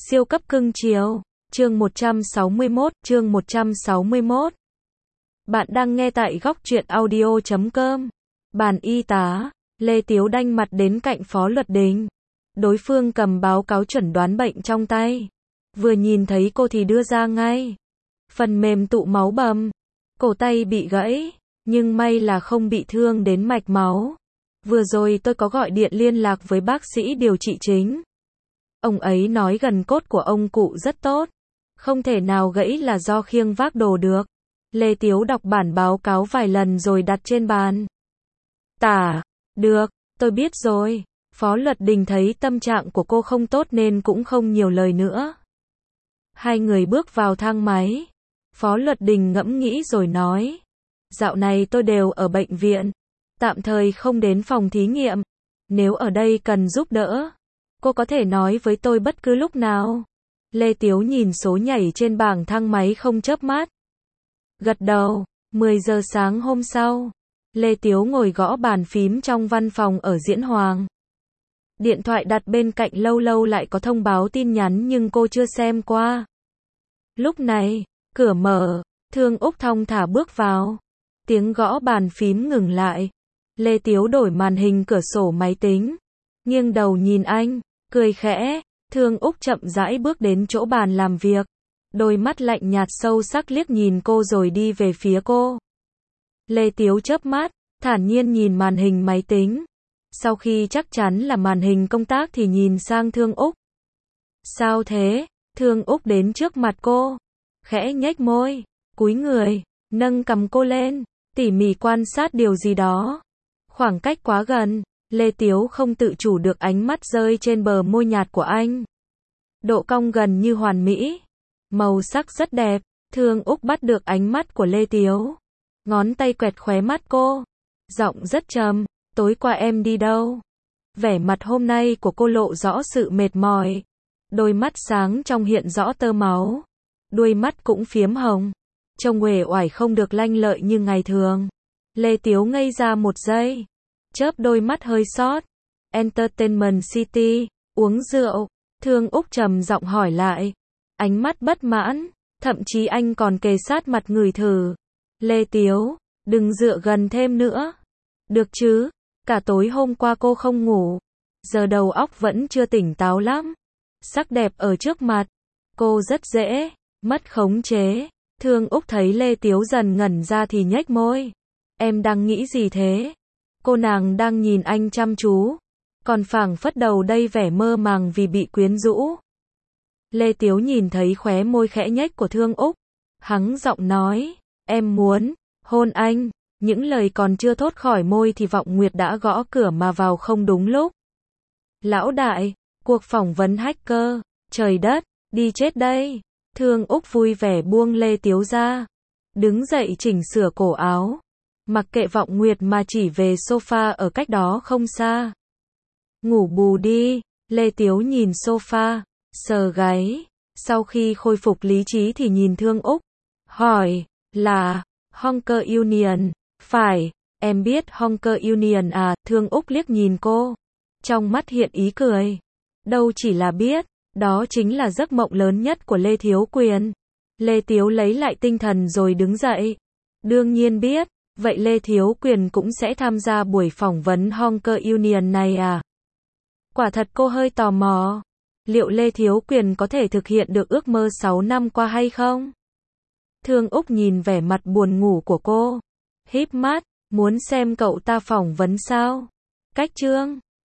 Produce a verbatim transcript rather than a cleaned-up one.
Siêu cấp cưng chiều. Chương một trăm sáu mươi mốt, chương một trăm sáu mươi mốt. Bạn đang nghe tại góc truyện audio chấm com. Bàn y tá, Lê Tiếu đanh mặt đến cạnh Phó Luật Đình. Đối phương cầm báo cáo chẩn đoán bệnh trong tay. Vừa nhìn thấy cô thì đưa ra ngay. Phần mềm tụ máu bầm. Cổ tay bị gãy, nhưng may là không bị thương đến mạch máu. Vừa rồi tôi có gọi điện liên lạc với bác sĩ điều trị chính. Ông ấy nói gần cốt của ông cụ rất tốt. Không thể nào gãy là do khiêng vác đồ được. Lê Tiếu đọc bản báo cáo vài lần rồi đặt trên bàn. Tả, được, tôi biết rồi. Phó Luật Đình thấy tâm trạng của cô không tốt nên cũng không nhiều lời nữa. Hai người bước vào thang máy. Phó Luật Đình ngẫm nghĩ rồi nói. Dạo này tôi đều ở bệnh viện. Tạm thời không đến phòng thí nghiệm. Nếu ở đây cần giúp đỡ, cô có thể nói với tôi bất cứ lúc nào. Lê Tiếu nhìn số nhảy trên bảng thang máy không chớp mắt. Gật đầu. mười giờ sáng hôm sau, Lê Tiếu ngồi gõ bàn phím trong văn phòng ở Diễn Hoàng. Điện thoại đặt bên cạnh lâu lâu lại có thông báo tin nhắn nhưng cô chưa xem qua. Lúc này, cửa mở, Thương Úc thong thả bước vào. Tiếng gõ bàn phím ngừng lại. Lê Tiếu đổi màn hình cửa sổ máy tính. Nghiêng đầu nhìn anh, cười khẽ. Thương Úc chậm rãi bước đến chỗ bàn làm việc. Đôi mắt lạnh nhạt sâu sắc liếc nhìn cô rồi đi về phía cô. Lê Tiếu chớp mắt, thản nhiên nhìn màn hình máy tính. Sau khi chắc chắn là màn hình công tác thì nhìn sang Thương Úc. Sao thế? Thương Úc đến trước mặt cô. Khẽ nhếch môi, cúi người, nâng cầm cô lên, tỉ mỉ quan sát điều gì đó. Khoảng cách quá gần, Lê Tiếu không tự chủ được ánh mắt rơi trên bờ môi nhạt của anh. Độ cong gần như hoàn mỹ. Màu sắc rất đẹp. Thương Úc bắt được ánh mắt của Lê Tiếu. Ngón tay quẹt khóe mắt cô. Giọng rất trầm. Tối qua em đi đâu? Vẻ mặt hôm nay của cô lộ rõ sự mệt mỏi. Đôi mắt sáng trong hiện rõ tơ máu. Đuôi mắt cũng phiếm hồng. Trông uể oải không được lanh lợi như ngày thường. Lê Tiếu ngây ra một giây. Chớp đôi mắt hơi sót. Entertainment City, uống rượu. Thương Úc trầm giọng hỏi lại. Ánh mắt bất mãn, thậm chí anh còn kề sát mặt người thử. Lê Tiếu, đừng dựa gần thêm nữa. Được chứ, cả tối hôm qua cô không ngủ. Giờ đầu óc vẫn chưa tỉnh táo lắm. Sắc đẹp ở trước mặt. Cô rất dễ, mất khống chế. Thương Úc thấy Lê Tiếu dần ngẩn ra thì nhếch môi. Em đang nghĩ gì thế? Cô nàng đang nhìn anh chăm chú. Còn phảng phất đầu đây vẻ mơ màng vì bị quyến rũ. Lê Tiếu nhìn thấy khóe môi khẽ nhếch của Thương Úc. Hắng giọng nói, em muốn hôn anh. Những lời còn chưa thốt khỏi môi thì Vọng Nguyệt đã gõ cửa mà vào không đúng lúc. Lão đại, cuộc phỏng vấn hacker, trời đất, đi chết đây. Thương Úc vui vẻ buông Lê Tiếu ra. Đứng dậy chỉnh sửa cổ áo. Mặc kệ Vọng Nguyệt mà chỉ về sofa ở cách đó không xa. Ngủ bù đi. Lê Tiếu nhìn sofa, sờ gáy. Sau khi khôi phục lý trí thì nhìn Thương Úc. Hỏi, là Honker Union. Phải, em biết Honker Union à? Thương Úc liếc nhìn cô. Trong mắt hiện ý cười. Đâu chỉ là biết, đó chính là giấc mộng lớn nhất của Lê Thiếu Quyền. Lê Tiếu lấy lại tinh thần rồi đứng dậy. Đương nhiên biết, vậy Lê Thiếu Quyền cũng sẽ tham gia buổi phỏng vấn Honker Union này à? Quả thật cô hơi tò mò. Liệu Lê Thiếu Quyền có thể thực hiện được ước mơ sáu năm qua hay không? Thương Úc nhìn vẻ mặt buồn ngủ của cô. Híp mắt, muốn xem cậu ta phỏng vấn sao? Cách chương